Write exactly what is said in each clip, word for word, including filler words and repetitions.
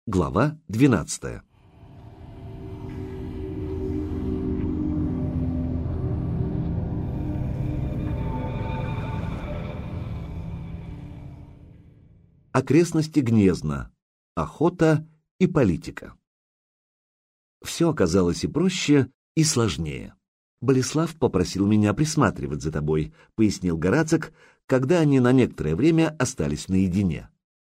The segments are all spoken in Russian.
Глава двенадцатая. Окрестности Гнезна. Охота и политика. Все оказалось и проще, и сложнее. «Болеслав попросил меня присматривать за тобой», — пояснил Горацик, когда они на некоторое время остались наедине.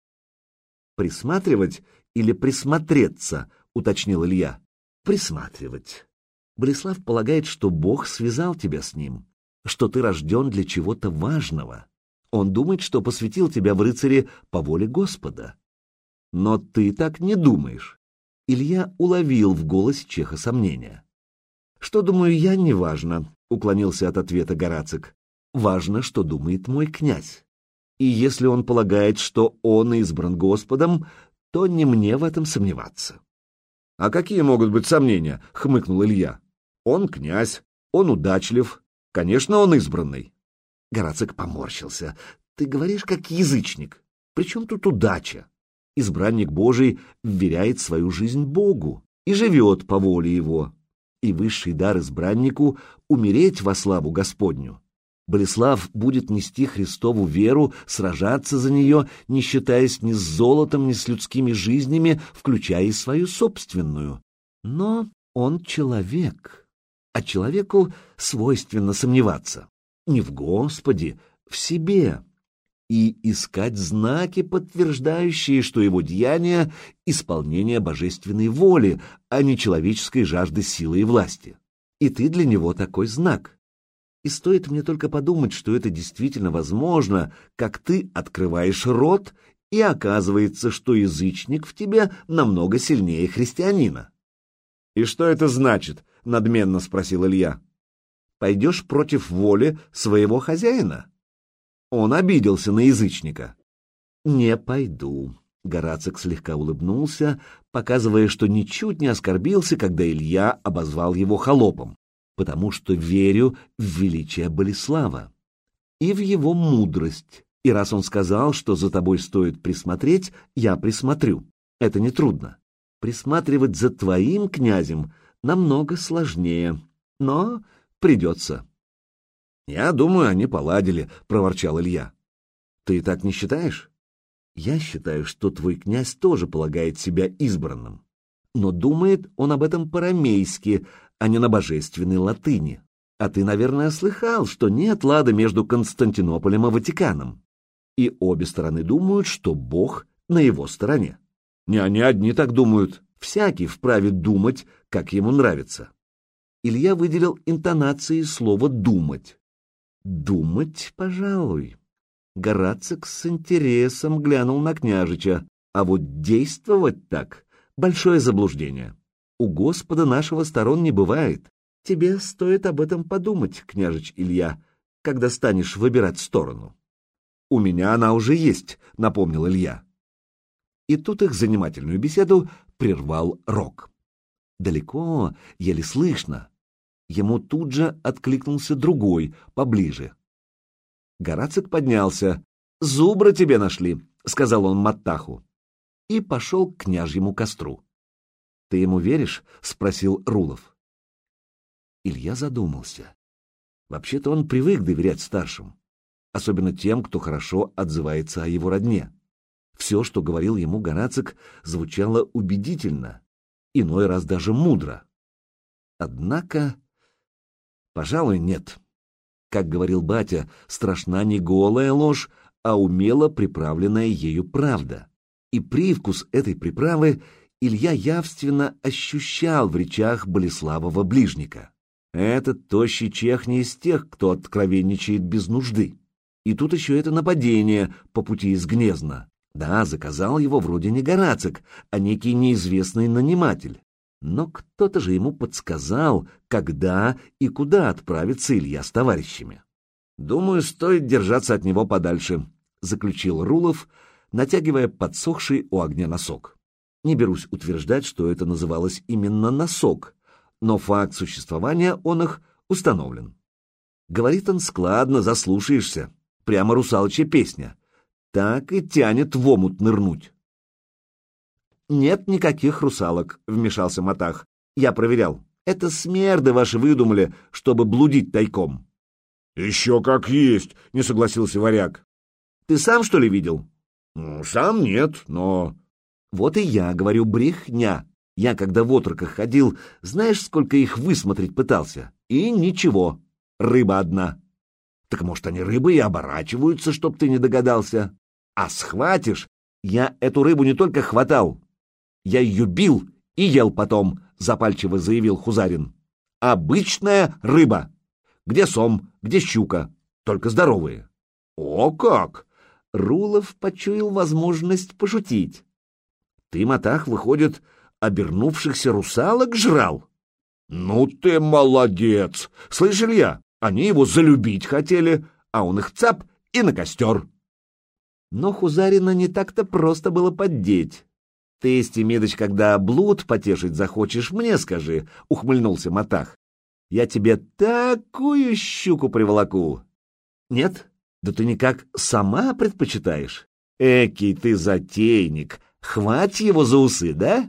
«Присматривать или присмотреться?» — уточнил Илья. «Присматривать. Болеслав полагает, что Бог связал тебя с ним, что ты рожден для чего-то важного. Он думает, что посвятил тебя в рыцари по воле Господа. Но ты так не думаешь». Илья уловил в голосе Чеха сомнения. «Что думаю я, неважно», — уклонился от ответа Горацик. «Важно, что думает мой князь. И если он полагает, что он избран Господом, то не мне в этом сомневаться». «А какие могут быть сомнения?» — хмыкнул Илья. «Он князь, он удачлив, конечно, он избранный». Горацик поморщился. «Ты говоришь, как язычник. Причем тут удача? Избранник Божий вверяет свою жизнь Богу и живет по воле Его. И высший дар избраннику — умереть во славу Господню. Болеслав будет нести Христову веру, сражаться за нее, не считаясь ни с золотом, ни с людскими жизнями, включая и свою собственную. Но он человек, а человеку свойственно сомневаться. Не в Господе, в себе. И искать знаки, подтверждающие, что его деяния — исполнение божественной воли, а не человеческой жажды силы и власти. И ты для него такой знак. И стоит мне только подумать, что это действительно возможно, как ты открываешь рот, и оказывается, что язычник в тебе намного сильнее христианина». «И что это значит?» — надменно спросил Илья. «Пойдешь против воли своего хозяина?» Он обиделся на язычника. «Не пойду», — Горацик слегка улыбнулся, показывая, что ничуть не оскорбился, когда Илья обозвал его холопом, потому что верю в величие Болеслава и в его мудрость. И раз он сказал, что за тобой стоит присмотреть, я присмотрю. Это нетрудно. Присматривать за твоим князем намного сложнее, но придется». «Я думаю, они поладили», — проворчал Илья. «Ты так не считаешь?» «Я считаю, что твой князь тоже полагает себя избранным. Но думает он об этом по-рамейски, а не на божественной латыни. А ты, наверное, слыхал, что нет лада между Константинополем и Ватиканом. И обе стороны думают, что Бог на его стороне. Не они одни так думают. Всякий вправе думать, как ему нравится». Илья выделил интонации слова «думать». «Думать, пожалуй». Горацик с интересом глянул на княжича, а вот действовать так — большое заблуждение. У Господа нашего сторон не бывает. Тебе стоит об этом подумать, княжич Илья, когда станешь выбирать сторону. «У меня она уже есть», — напомнил Илья. И тут их занимательную беседу прервал рог. Далеко, еле слышно. Ему тут же откликнулся другой, поближе. Горацик поднялся. «Зубра тебе нашли», — сказал он Маттаху, и пошел к княжьему костру. «Ты ему веришь?» — спросил Рулов. Илья задумался. Вообще-то он привык доверять старшим, особенно тем, кто хорошо отзывается о его родне. Все, что говорил ему Горацик, звучало убедительно, иной раз даже мудро. Однако... Пожалуй, нет. Как говорил батя, страшна не голая ложь, а умело приправленная ею правда. И привкус этой приправы Илья явственно ощущал в речах Болеславова ближника. Этот тощий чех не из тех, кто откровенничает без нужды. И тут еще это нападение по пути из Гнезна. Да, заказал его вроде не Горацик, а некий неизвестный наниматель. Но кто-то же ему подсказал, когда и куда отправится Илья с товарищами. «Думаю, стоит держаться от него подальше», — заключил Рулов, натягивая подсохший у огня носок. Не берусь утверждать, что это называлось именно носок, но факт существования он их установлен. Говорит он складно, заслушаешься, прямо русалочья песня. Так и тянет в омут нырнуть. «Нет никаких русалок», — вмешался Матах. «Я проверял. Это смерды ваши выдумали, чтобы блудить тайком». «Еще как есть», — не согласился варяг. «Ты сам, что ли, видел?» «Ну, сам нет, но...» «Вот и я говорю, брехня. Я, когда в отроках ходил, знаешь, сколько их высмотреть пытался? И ничего. Рыба одна». «Так, может, они рыбы и оборачиваются, чтоб ты не догадался? А схватишь? Я эту рыбу не только хватал. Я ее бил и ел потом», — запальчиво заявил Хузарин. «Обычная рыба. Где сом, где щука, только здоровые». «О как!» Рулов почуял возможность пошутить. «Ты, Матах, выходит, обернувшихся русалок жрал?» «Ну ты молодец! Слышь, Илья, они его залюбить хотели, а он их цап и на костер». Но Хузарина не так-то просто было поддеть. «Ты, Стемидыч, когда блуд потешить захочешь, мне скажи», — ухмыльнулся Матах. «Я тебе такую щуку приволоку». «Нет? Да ты никак сама предпочитаешь? Экий ты затейник, хвать его за усы, да?»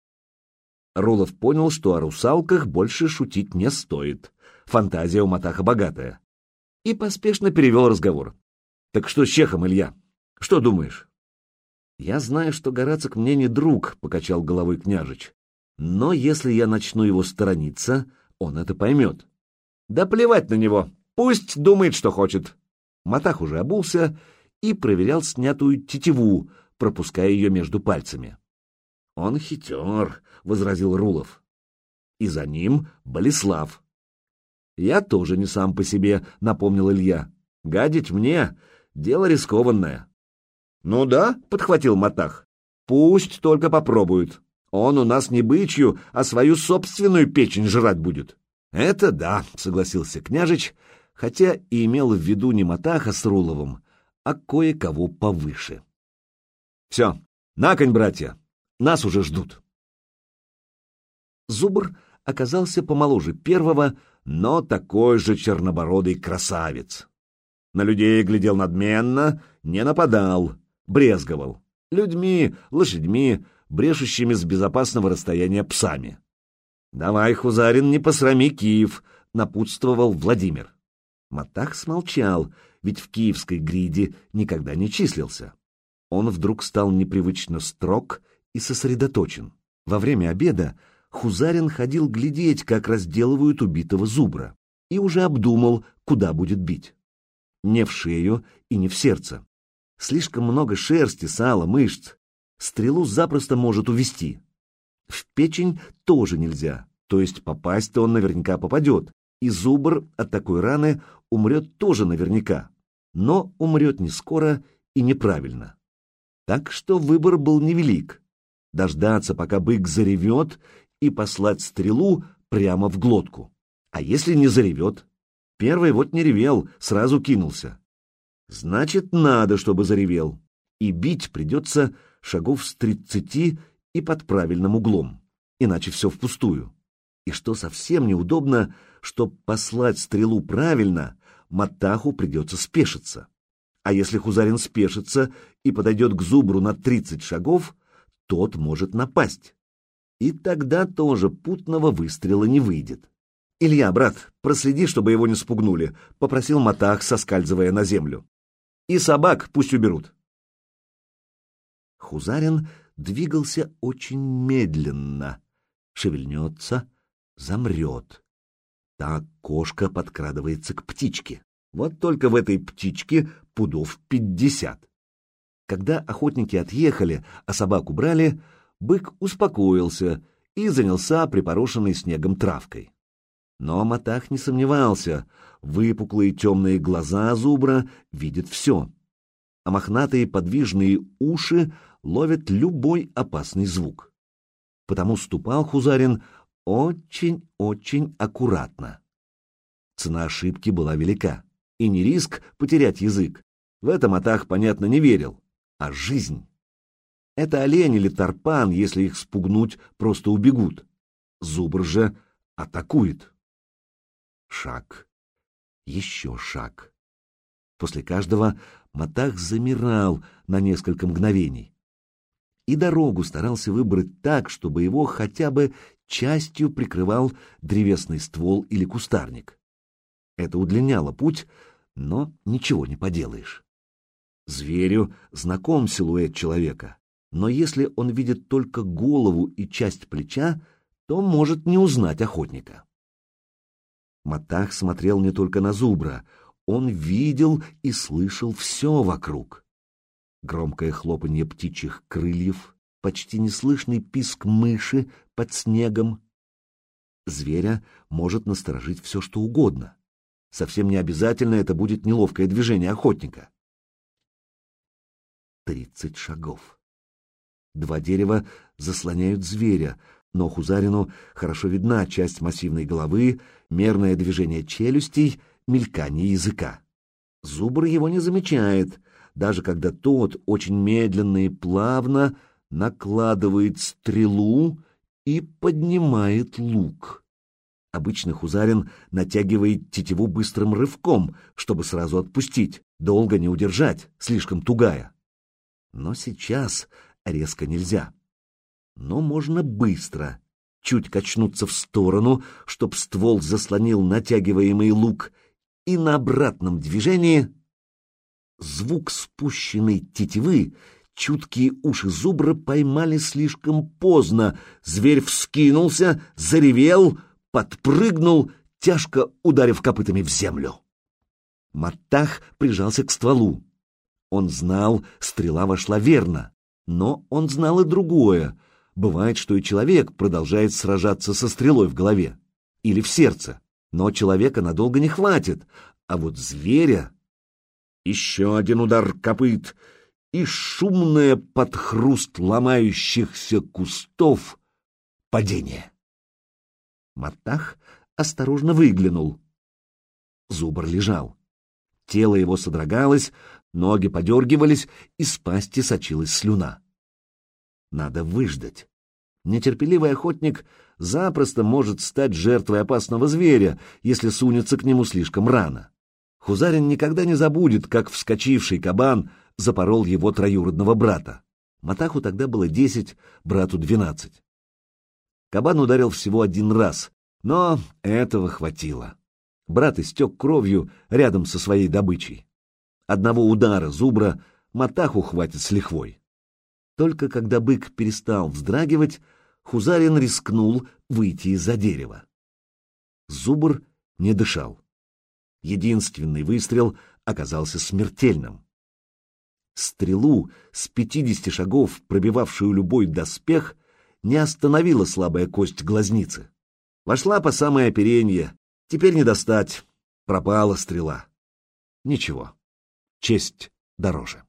Рулов понял, что о русалках больше шутить не стоит. Фантазия у Матаха богатая. И поспешно перевел разговор. «Так что с Чехом, Илья? Что думаешь?» «Я знаю, что Горацик мне не друг», — покачал головой княжич. «Но если я начну его сторониться, он это поймет». «Да плевать на него, пусть думает, что хочет». Матах уже обулся и проверял снятую тетиву, пропуская ее между пальцами. «Он хитер», — возразил Рулов. «И за ним Болеслав». «Я тоже не сам по себе», — напомнил Илья. «Гадить мне — дело рискованное». «Ну да», — подхватил Матах. «Пусть только попробует. Он у нас не бычью, а свою собственную печень жрать будет». «Это да», — согласился княжич, хотя и имел в виду не Матаха с Руловым, а кое-кого повыше. «Все, на конь, братья, нас уже ждут». Зубр оказался помоложе первого, но такой же чернобородый красавец. На людей глядел надменно, не нападал, брезговал. Людьми, лошадьми, брешущими с безопасного расстояния псами. «Давай, Хузарин, не посрами Киев», — напутствовал Владимир. Матах смолчал, ведь в киевской гриде никогда не числился. Он вдруг стал непривычно строг и сосредоточен. Во время обеда Хузарин ходил глядеть, как разделывают убитого зубра, и уже обдумал, куда будет бить. Не в шею и не в сердце. Слишком много шерсти, сала, мышц. Стрелу запросто может увести. В печень тоже нельзя, то есть попасть-то он наверняка попадет, и зубр от такой раны умрет тоже наверняка, но умрет не скоро и неправильно. Так что выбор был невелик. Дождаться, пока бык заревет, и послать стрелу прямо в глотку. А если не заревет? Первый вот не ревел, сразу кинулся. Значит, надо, чтобы заревел. И бить придется шагов с тридцати и под правильным углом, иначе все впустую. И что совсем неудобно, чтоб послать стрелу правильно, Матаху придется спешиться. А если Хузарин спешится и подойдет к зубру на тридцать шагов, тот может напасть. И тогда тоже путного выстрела не выйдет. «Илья, брат, проследи, чтобы его не спугнули», — попросил Матах, соскальзывая на землю. «И собак пусть уберут». Хузарин двигался очень медленно. Шевельнется, замрет. Так кошка подкрадывается к птичке. Вот только в этой птичке пудов пятьдесят. Когда охотники отъехали, а собак убрали, бык успокоился и занялся припорошенной снегом травкой. Но Матах не сомневался, выпуклые темные глаза зубра видят все, а мохнатые подвижные уши ловят любой опасный звук. Потому ступал Хузарин очень-очень аккуратно. Цена ошибки была велика, и не риск потерять язык. В это Матах, понятно, не верил, а жизнь. Это олень или тарпан, если их спугнуть, просто убегут. Зубр же атакует. Шаг. Еще шаг. После каждого Матах замирал на несколько мгновений. и дорогу старался выбрать так, чтобы его хотя бы частью прикрывал древесный ствол или кустарник. Это удлиняло путь, но ничего не поделаешь. Зверю знаком силуэт человека, но если он видит только голову и часть плеча, то может не узнать охотника. Матах смотрел не только на зубра, он видел и слышал все вокруг. Громкое хлопанье птичьих крыльев, почти неслышный писк мыши под снегом. Зверя может насторожить все, что угодно. Совсем не обязательно это будет неловкое движение охотника. Тридцать шагов. Два дерева заслоняют зверя, но Хузарину хорошо видна часть массивной головы, мерное движение челюстей, мелькание языка. Зубр его не замечает, даже когда тот очень медленно и плавно накладывает стрелу и поднимает лук. Обычно Хузарин натягивает тетиву быстрым рывком, чтобы сразу отпустить, долго не удержать, слишком тугая. Но сейчас резко нельзя. Но можно быстро, чуть качнуться в сторону, чтоб ствол заслонил натягиваемый лук, и на обратном движении звук спущенной тетивы чуткие уши зубра поймали слишком поздно. Зверь вскинулся, заревел, подпрыгнул, тяжко ударив копытами в землю. Матах прижался к стволу. Он знал, стрела вошла верно, но он знал и другое. Бывает, что и человек продолжает сражаться со стрелой в голове или в сердце, но человека надолго не хватит, а вот зверя... Еще один удар копыт, и шумное под хруст ломающихся кустов падение. Матах осторожно выглянул. Зубр лежал. Тело его содрогалось, ноги подергивались, из пасти сочилась слюна. Надо выждать. Нетерпеливый охотник запросто может стать жертвой опасного зверя, если сунется к нему слишком рано. Хузарин никогда не забудет, как вскочивший кабан запорол его троюродного брата. Матаху тогда было десять, брату двенадцать. Кабан ударил всего один раз, но этого хватило. Брат истек кровью рядом со своей добычей. Одного удара зубра Матаху хватит с лихвой. Только когда бык перестал вздрагивать, Хузарин рискнул выйти из-за дерева. Зубр не дышал. Единственный выстрел оказался смертельным. Стрелу с пятидесяти шагов, пробивавшую любой доспех, не остановила слабая кость глазницы. Вошла по самое оперенье, теперь не достать, пропала стрела. Ничего, честь дороже.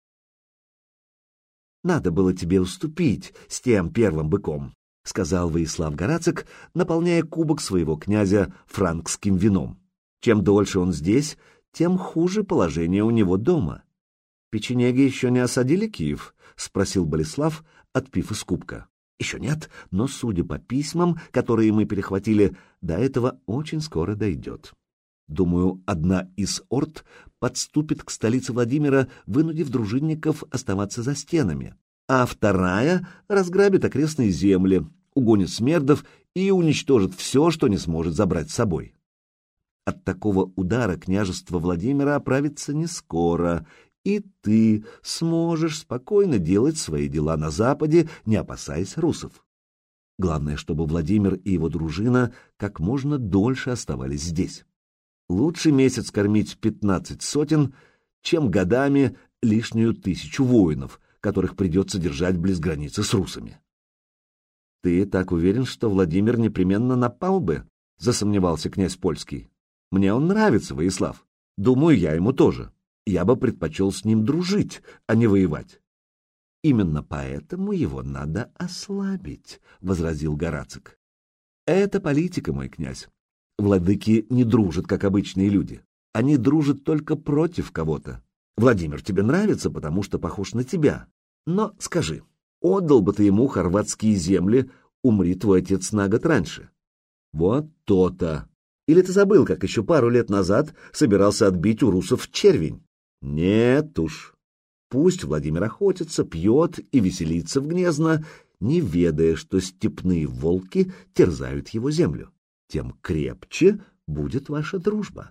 «Надо было тебе уступить с тем первым быком», — сказал Воислав Горацик, наполняя кубок своего князя франкским вином. «Чем дольше он здесь, тем хуже положение у него дома». «Печенеги еще не осадили Киев?» — спросил Болеслав, отпив из кубка. «Еще нет, но, судя по письмам, которые мы перехватили, до этого очень скоро дойдет. Думаю, одна из орд подступит к столице Владимира, вынудив дружинников оставаться за стенами, а вторая разграбит окрестные земли, угонит смердов и уничтожит все, что не сможет забрать с собой. От такого удара княжество Владимира оправится не скоро, и ты сможешь спокойно делать свои дела на западе, не опасаясь русов. Главное, чтобы Владимир и его дружина как можно дольше оставались здесь. Лучше месяц кормить пятнадцать сотен, чем годами лишнюю тысячу воинов, которых придется держать близ границы с русами». «Ты так уверен, что Владимир непременно напал бы?» — засомневался князь Польский. «Мне он нравится, Воислав. Думаю, я ему тоже. Я бы предпочел с ним дружить, а не воевать». «Именно поэтому его надо ослабить», — возразил Горацик. «Это политика, мой князь. Владыки не дружат, как обычные люди. Они дружат только против кого-то. Владимир тебе нравится, потому что похож на тебя. Но скажи, отдал бы ты ему хорватские земли, умри твой отец на год раньше?» «Вот то-то. Или ты забыл, как еще пару лет назад собирался отбить у русов червень?» «Нет уж. Пусть Владимир охотится, пьет и веселится в Гнезно, не ведая, что степные волки терзают его землю. Тем крепче будет ваша дружба.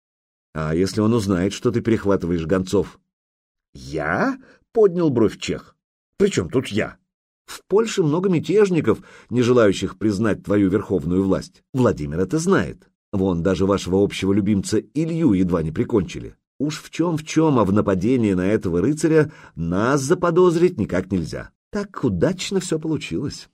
А если он узнает, что ты перехватываешь гонцов? Я? — поднял бровь чех. При чем тут я? В Польше много мятежников, не желающих признать твою верховную власть. Владимир это знает. Вон даже вашего общего любимца Илью едва не прикончили. Уж в чем в чем, а в нападении на этого рыцаря нас заподозрить никак нельзя. Так удачно все получилось.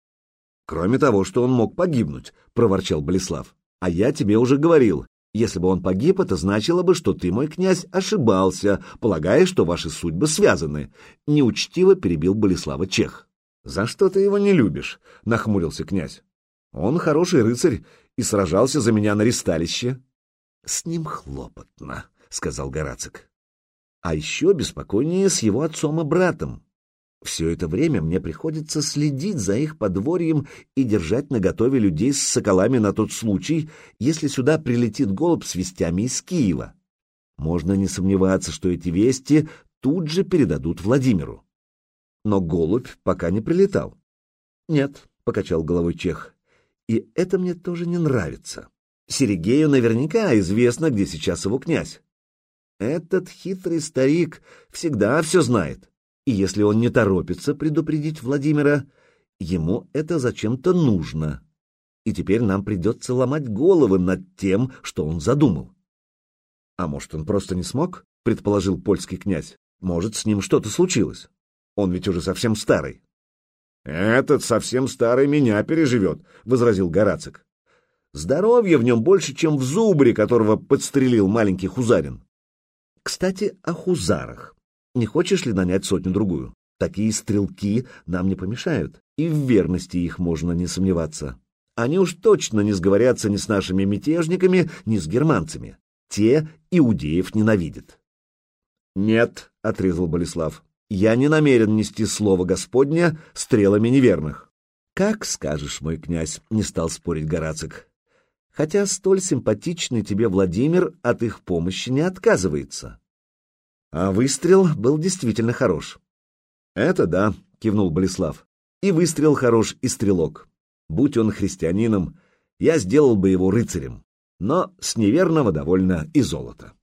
Кроме того, что он мог погибнуть, — проворчал Болеслав. А я тебе уже говорил, если бы он погиб, это значило бы, что ты, мой князь, ошибался, полагая, что ваши судьбы связаны. Неучтиво перебил Болеслава чех. За что ты его не любишь? — нахмурился князь. Он хороший рыцарь и сражался за меня на ристалище. С ним хлопотно, — сказал Горацик. А еще беспокойнее с его отцом и братом. Все это время мне приходится следить за их подворьем и держать наготове людей с соколами на тот случай, если сюда прилетит голубь с вестями из Киева. Можно не сомневаться, что эти вести тут же передадут Владимиру. Но голубь пока не прилетал. Нет, — покачал головой чех, — и это мне тоже не нравится. Сергею наверняка известно, где сейчас его князь. Этот хитрый старик всегда все знает. И если он не торопится предупредить Владимира, ему это зачем-то нужно. И теперь нам придется ломать головы над тем, что он задумал. А может, он просто не смог, — предположил польский князь. Может, с ним что-то случилось. Он ведь уже совсем старый. Этот совсем старый меня переживет, — возразил Горацик. Здоровья в нем больше, чем в зубре, которого подстрелил маленький хузарин. Кстати, о хузарах. Не хочешь ли нанять сотню-другую? Такие стрелки нам не помешают, и в верности их можно не сомневаться. Они уж точно не сговорятся ни с нашими мятежниками, ни с германцами. Те иудеев ненавидят. «Нет», — отрезал Болеслав, — «я не намерен нести слово Господня стрелами неверных». «Как скажешь, мой князь», — не стал спорить Горацик. «Хотя столь симпатичный тебе Владимир от их помощи не отказывается». А выстрел был действительно хорош. «Это да», — кивнул Болеслав. «И выстрел хорош, и стрелок. Будь он христианином, я сделал бы его рыцарем, но с неверного довольно и золото».